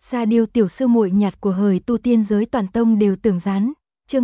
Sa Điêu tiểu sư muội nhạt của hời tu tiên giới toàn tông đều tưởng dán. Chương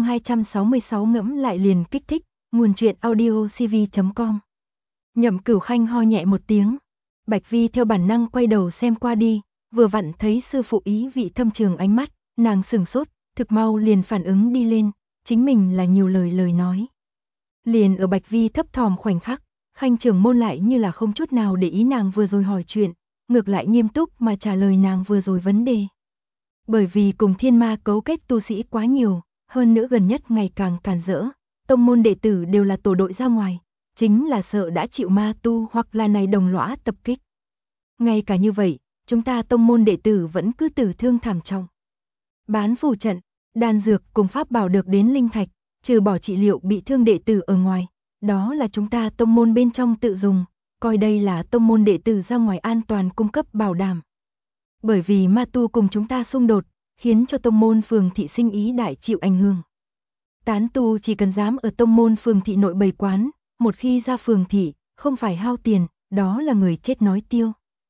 266 ngẫm lại liền kích thích. Nguồn truyện audio cv.com. Nhậm Cửu Khanh ho nhẹ một tiếng. Bạch Vi theo bản năng quay đầu xem qua đi, vừa vặn thấy sư phụ ý vị thâm trường ánh mắt, nàng sửng sốt, thực mau liền phản ứng đi lên, chính mình là nhiều lời nói. Liền ở Bạch Vi thấp thỏm khoảnh khắc, Khanh trưởng môn lại như là không chút nào để ý nàng vừa rồi hỏi chuyện, ngược lại nghiêm túc mà trả lời nàng vừa rồi vấn đề. Bởi vì cùng thiên ma cấu kết tu sĩ quá nhiều, hơn nữa gần nhất ngày càng càn rỡ, tông môn đệ tử đều là tổ đội ra ngoài, chính là sợ đã chịu ma tu hoặc là này đồng lõa tập kích. Ngay cả như vậy, chúng ta tông môn đệ tử vẫn cứ tử thương thảm trọng. Bán phù trận, đan dược cùng pháp bảo được đến linh thạch, trừ bỏ trị liệu bị thương đệ tử ở ngoài, đó là chúng ta tông môn bên trong tự dùng, coi đây là tông môn đệ tử ra ngoài an toàn cung cấp bảo đảm. Bởi vì ma tu cùng chúng ta xung đột, khiến cho tông môn phường thị sinh ý đại chịu ảnh hưởng. Tán tu chỉ cần dám ở tông môn phường thị nội bày quán, một khi ra phường thị, không phải hao tiền, đó là người chết nói tiêu.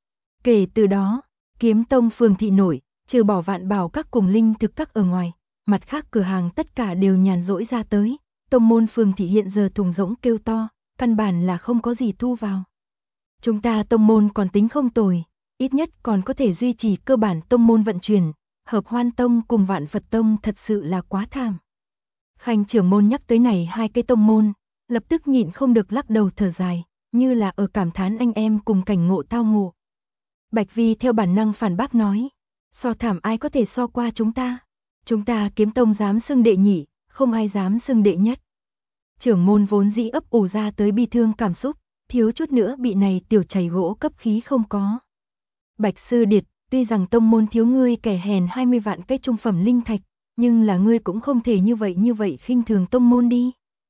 Kể từ đó, Kiếm Tông phường thị nội, trừ bỏ Vạn Bảo các cùng linh thực các ở ngoài, mặt khác cửa hàng tất cả đều nhàn rỗi ra tới, tông môn phường thị hiện giờ thùng rỗng kêu to, căn bản là không có gì thu vào. Chúng ta tông môn còn tính không tồi, ít nhất còn có thể duy trì cơ bản tông môn vận chuyển, Hợp Hoan Tông cùng Vạn Phật Tông thật sự là quá thảm. Khanh trưởng môn nhắc tới này hai cái tông môn, lập tức nhịn không được lắc đầu thở dài, như là ở cảm thán anh em cùng cảnh ngộ tao ngộ. Bạch Vi theo bản năng phản bác nói, so thảm ai có thể so qua chúng ta Kiếm Tông dám xưng đệ nhị, không ai dám xưng đệ nhất. Trưởng môn vốn dĩ ấp ủ ra tới bi thương cảm xúc, thiếu chút nữa bị này tiểu chảy gỗ cấp khí không có. Bạch Sư Điệt, tuy rằng tông môn thiếu ngươi kẻ hèn 20 vạn cái trung phẩm linh thạch, nhưng là ngươi cũng không thể như vậy khinh thường tông môn đi.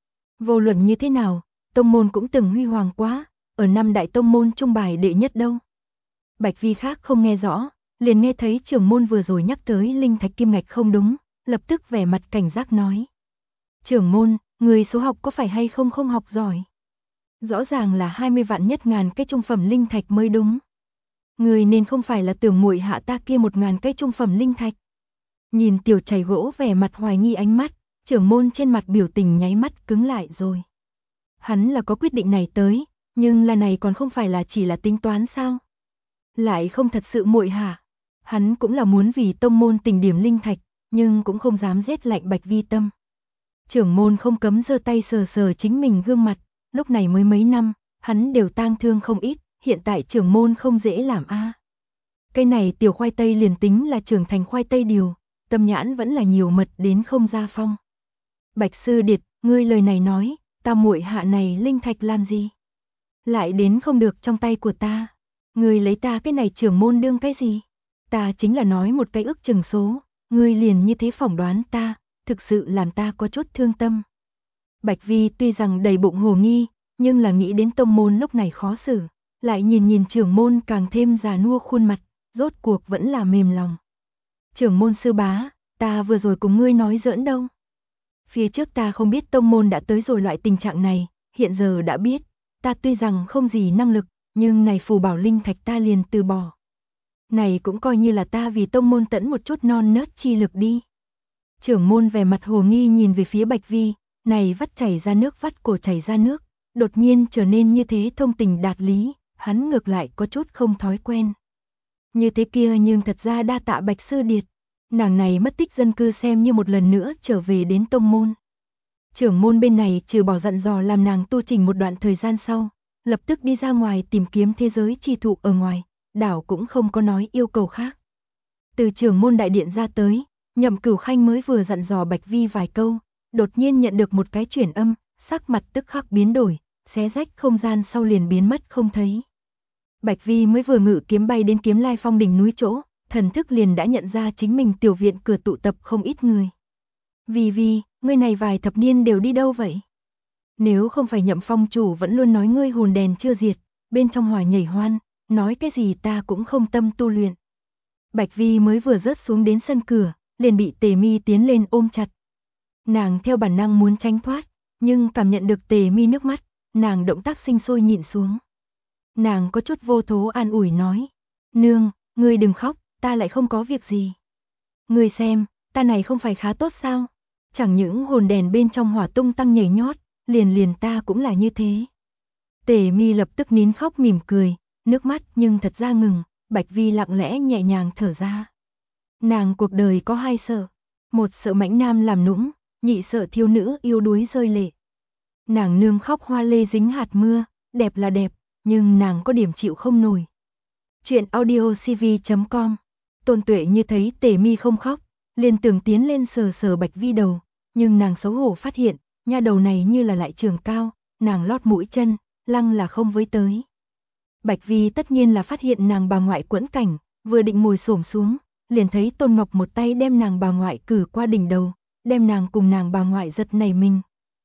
Vô luận như thế nào, tông môn cũng từng huy hoàng quá, ở năm đại tông môn trung bài đệ nhất đâu. Bạch Vi khác không nghe rõ, liền nghe thấy trưởng môn vừa rồi nhắc tới linh thạch kim ngạch không đúng, lập tức vẻ mặt cảnh giác nói. Trưởng môn, người số học có phải hay không học giỏi? Rõ ràng là 20 vạn nhất ngàn cái trung phẩm linh thạch mới đúng. Người nên không phải là tưởng muội hạ ta kia 1.000 cái trung phẩm linh thạch. Nhìn tiểu chảy gỗ vẻ mặt hoài nghi ánh mắt, trưởng môn trên mặt biểu tình nháy mắt cứng lại rồi. Hắn là có quyết định này tới, nhưng là này còn không phải là chỉ là tính toán sao? Lại không thật sự muội hạ. Hắn cũng là muốn vì tông môn tình điểm linh thạch, nhưng cũng không dám rét lạnh Bạch Vi tâm. Trưởng môn không cấm giơ tay sờ sờ chính mình gương mặt, lúc này mới mấy năm, hắn đều tang thương không ít, hiện tại trưởng môn không dễ làm a. Cây này tiểu khoai tây liền tính là trưởng thành khoai tây điều, tâm nhãn vẫn là nhiều mật đến không ra phong. Bạch Sư Điệt, ngươi lời này nói, ta muội hạ này linh thạch làm gì? Lại đến không được trong tay của ta. Ngươi lấy ta cái này trưởng môn đương cái gì? Ta chính là nói một cái ước chừng số, ngươi liền như thế phỏng đoán ta, thực sự làm ta có chút thương tâm. Bạch Vi tuy rằng đầy bụng hồ nghi, nhưng là nghĩ đến tông môn lúc này khó xử, lại nhìn trưởng môn càng thêm già nua khuôn mặt, rốt cuộc vẫn là mềm lòng. Trưởng môn sư bá, ta vừa rồi cùng ngươi nói giỡn đâu. Phía trước ta không biết tông môn đã tới rồi loại tình trạng này, hiện giờ đã biết, ta tuy rằng không gì năng lực, nhưng này phù bảo linh thạch ta liền từ bỏ. Này cũng coi như là ta vì tông môn tẫn một chút non nớt chi lực đi. Trưởng môn vẻ mặt hồ nghi nhìn về phía Bạch Vi, này vắt chảy ra nước vắt cổ chảy ra nước, đột nhiên trở nên như thế thông tình đạt lý, hắn ngược lại có chút không thói quen. Như thế kia nhưng thật ra đa tạ Bạch Sư Điệt, nàng này mất tích dân cư xem như một lần nữa trở về đến tông môn. Trưởng môn bên này trừ bỏ dặn dò làm nàng tu trình một đoạn thời gian sau, lập tức đi ra ngoài tìm kiếm thế giới chi thụ ở ngoài, đảo cũng không có nói yêu cầu khác. Từ trưởng môn đại điện ra tới, Nhậm Cửu Khanh mới vừa dặn dò Bạch Vi vài câu, đột nhiên nhận được một cái chuyển âm, sắc mặt tức khắc biến đổi, xé rách không gian sau liền biến mất không thấy. Bạch Vi mới vừa ngự kiếm bay đến Kiếm Lai Phong đỉnh núi chỗ, thần thức liền đã nhận ra chính mình tiểu viện cửa tụ tập không ít người. Vi, ngươi này vài thập niên đều đi đâu vậy? Nếu không phải Nhậm Phong chủ vẫn luôn nói ngươi hồn đèn chưa diệt, bên trong hỏa nhảy hoan, nói cái gì ta cũng không tâm tu luyện. Bạch Vi mới vừa rớt xuống đến sân cửa, liền bị Tề Mi tiến lên ôm chặt. Nàng theo bản năng muốn tránh thoát, nhưng cảm nhận được Tề Mi nước mắt, nàng động tác sinh sôi nhịn xuống. Nàng có chút vô thố an ủi nói, nương, ngươi đừng khóc, ta lại không có việc gì. Ngươi xem, ta này không phải khá tốt sao? Chẳng những hồn đèn bên trong hỏa tung tăng nhảy nhót, liền ta cũng là như thế. Tề Mi lập tức nín khóc mỉm cười, nước mắt nhưng thật ra ngừng, Bạch Vi lặng lẽ nhẹ nhàng thở ra. Nàng cuộc đời có hai sợ, một sợ mãnh nam làm nũng, nhị sợ thiếu nữ yêu đuối rơi lệ. Nàng nương khóc hoa lê dính hạt mưa, đẹp là đẹp, nhưng nàng có điểm chịu không nổi. Chuyện audiocv.com. Tôn Tuệ như thấy Tề Mi không khóc, liền tưởng tiến lên sờ sờ Bạch Vi đầu, nhưng nàng xấu hổ phát hiện, nha đầu này như là lại trường cao, nàng lót mũi chân, lăng là không với tới. Bạch Vi tất nhiên là phát hiện nàng bà ngoại quẫn cảnh, vừa định ngồi xổm xuống, liền thấy Tôn Ngọc một tay đem nàng bà ngoại cử qua đỉnh đầu, đem nàng cùng nàng bà ngoại giật nảy mình.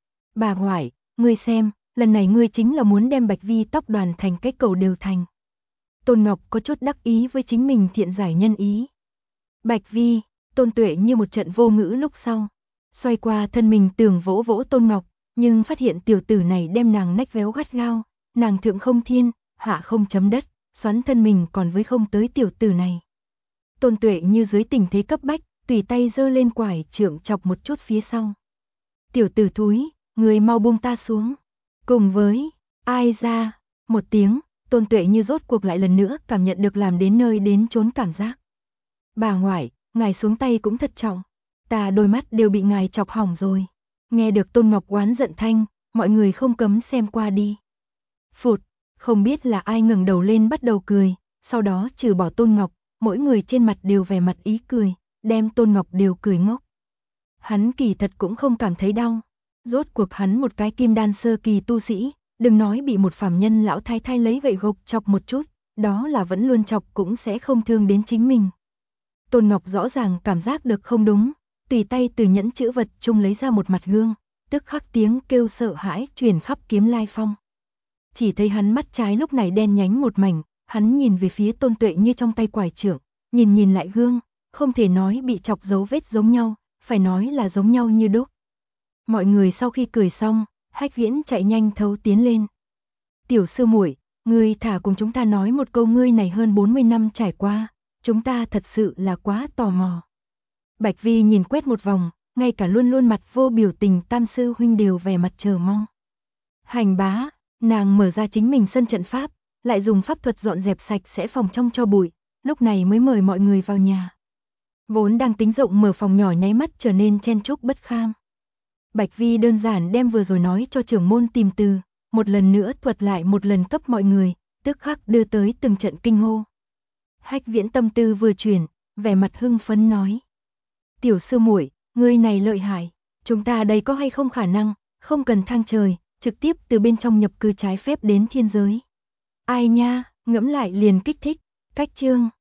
Bà ngoại, ngươi xem, lần này ngươi chính là muốn đem Bạch Vi tóc đoàn thành cái cầu đều thành. Tôn Ngọc có chút đắc ý với chính mình thiện giải nhân ý. Bạch Vi, Tôn Tuệ như một trận vô ngữ lúc sau, xoay qua thân mình tưởng vỗ vỗ Tôn Ngọc, nhưng phát hiện tiểu tử này đem nàng nách véo gắt gao, nàng thượng không thiên, hạ không chấm đất, xoắn thân mình còn với không tới tiểu tử này. Tôn Tuệ như dưới tình thế cấp bách, tùy tay giơ lên quải trượng chọc một chút phía sau. Tiểu tử thúi, người mau buông ta xuống. Cùng với, ai ra, một tiếng, Tôn Tuệ như rốt cuộc lại lần nữa cảm nhận được làm đến nơi đến chốn cảm giác. Bà ngoại, ngài xuống tay cũng thật trọng, ta đôi mắt đều bị ngài chọc hỏng rồi. Nghe được Tôn Ngọc oán giận thanh, mọi người không cấm xem qua đi. Phụt, không biết là ai ngẩng đầu lên bắt đầu cười, sau đó trừ bỏ Tôn Ngọc, mỗi người trên mặt đều vẻ mặt ý cười, đem Tôn Ngọc đều cười ngốc. Hắn kỳ thật cũng không cảm thấy đau, rốt cuộc hắn một cái kim đan sơ kỳ tu sĩ, đừng nói bị một phàm nhân lão thái thái lấy gậy gộc chọc một chút, đó là vẫn luôn chọc cũng sẽ không thương đến chính mình. Tôn Ngọc rõ ràng cảm giác được không đúng, tùy tay từ nhẫn chữ vật chung lấy ra một mặt gương, tức khắc tiếng kêu sợ hãi truyền khắp Kiếm Lai Phong. Chỉ thấy hắn mắt trái lúc này đen nhánh một mảnh, hắn nhìn về phía Tôn Tuệ như trong tay quải trượng, nhìn lại gương, không thể nói bị chọc dấu vết giống nhau, phải nói là giống nhau như đúc. Mọi người sau khi cười xong, Hách Viễn chạy nhanh thấu tiến lên. Tiểu sư muội, ngươi thả cùng chúng ta nói một câu, ngươi này hơn 40 năm trải qua, chúng ta thật sự là quá tò mò. Bạch Vi nhìn quét một vòng, ngay cả luôn luôn mặt vô biểu tình Tam sư huynh đều vẻ mặt chờ mong. Hành bá, nàng mở ra chính mình sân trận pháp, lại dùng pháp thuật dọn dẹp sạch sẽ phòng trong cho bụi, lúc này mới mời mọi người vào nhà. Vốn đang tính rộng mở phòng nhỏ nháy mắt trở nên chen chúc bất kham. Bạch Vi đơn giản đem vừa rồi nói cho trưởng môn tìm từ, một lần nữa thuật lại một lần cấp mọi người, tức khắc đưa tới từng trận kinh hô. Hách Viễn tâm tư vừa chuyển, vẻ mặt hưng phấn nói: "Tiểu sư muội, ngươi này lợi hại, chúng ta đây có hay không khả năng, không cần thang trời, trực tiếp từ bên trong nhập cư trái phép đến thiên giới?" Ai nha, ngẫm lại liền kích thích. Cách chương